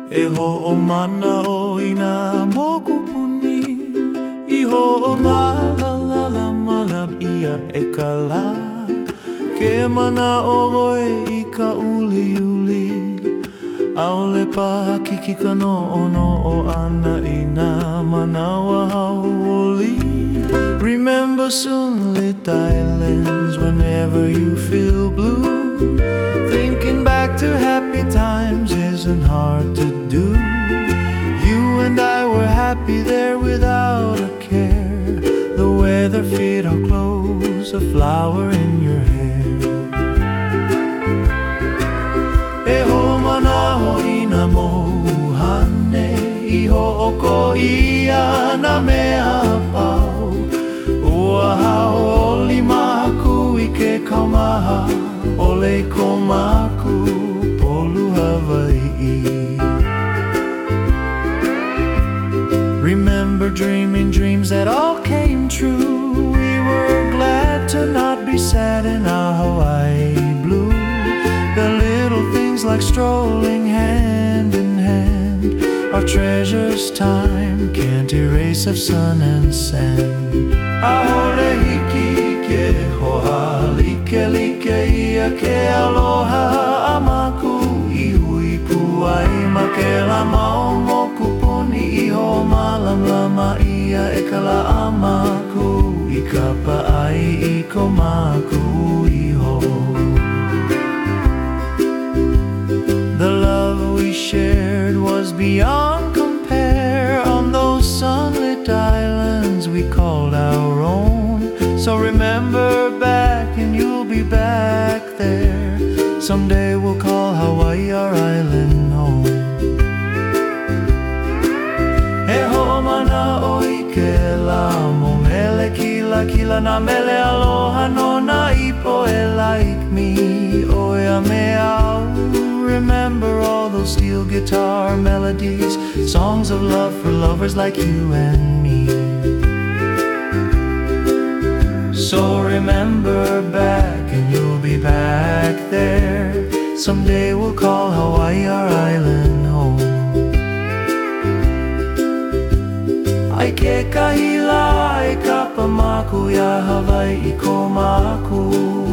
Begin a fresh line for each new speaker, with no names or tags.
E ho'omana o ina mokupuni I ho'omalala malab ia e kala Ke mana o oe I ka uliuli Aole paha kiki ka no'ono o ana I nā manawa hauoli Remember sunlit islands whenever you feel blue Thinking back to happy times isn't hard to do You and I were happy there without a care The weather fit our clothes, a flower in your hair E ho manaho ina mohane I ho'oko ia na mea pau Ua haoli maku I ke kaumaha Ole ko maku polu Hawaii Remember dreaming dreams that all came true We were glad to not be sad in our Hawaii blue The little things like strolling hand in hand Our treasures time can't erase of sun and sand Ahole hiki ke hoha like ia ke aloha amaku I hui puai ma ke la mao moku puni I ho malam lama ia e ka la amaku I ka paai I ko maku I ho The love we shared was beyond compare On those sunlit islands we called our own So remember back and you'll be back there Someday we'll call Hawaii our island home E ho mana o ike la mo mele kila na mele aloha no na ipo e like me O ya me au Remember all those steel guitar melodies Songs of love for lovers like you and me So remember back and you'll be back there Someday we'll call Hawaii our island home Ai ke kahila ai ka pamaku ya Hawaii ko maku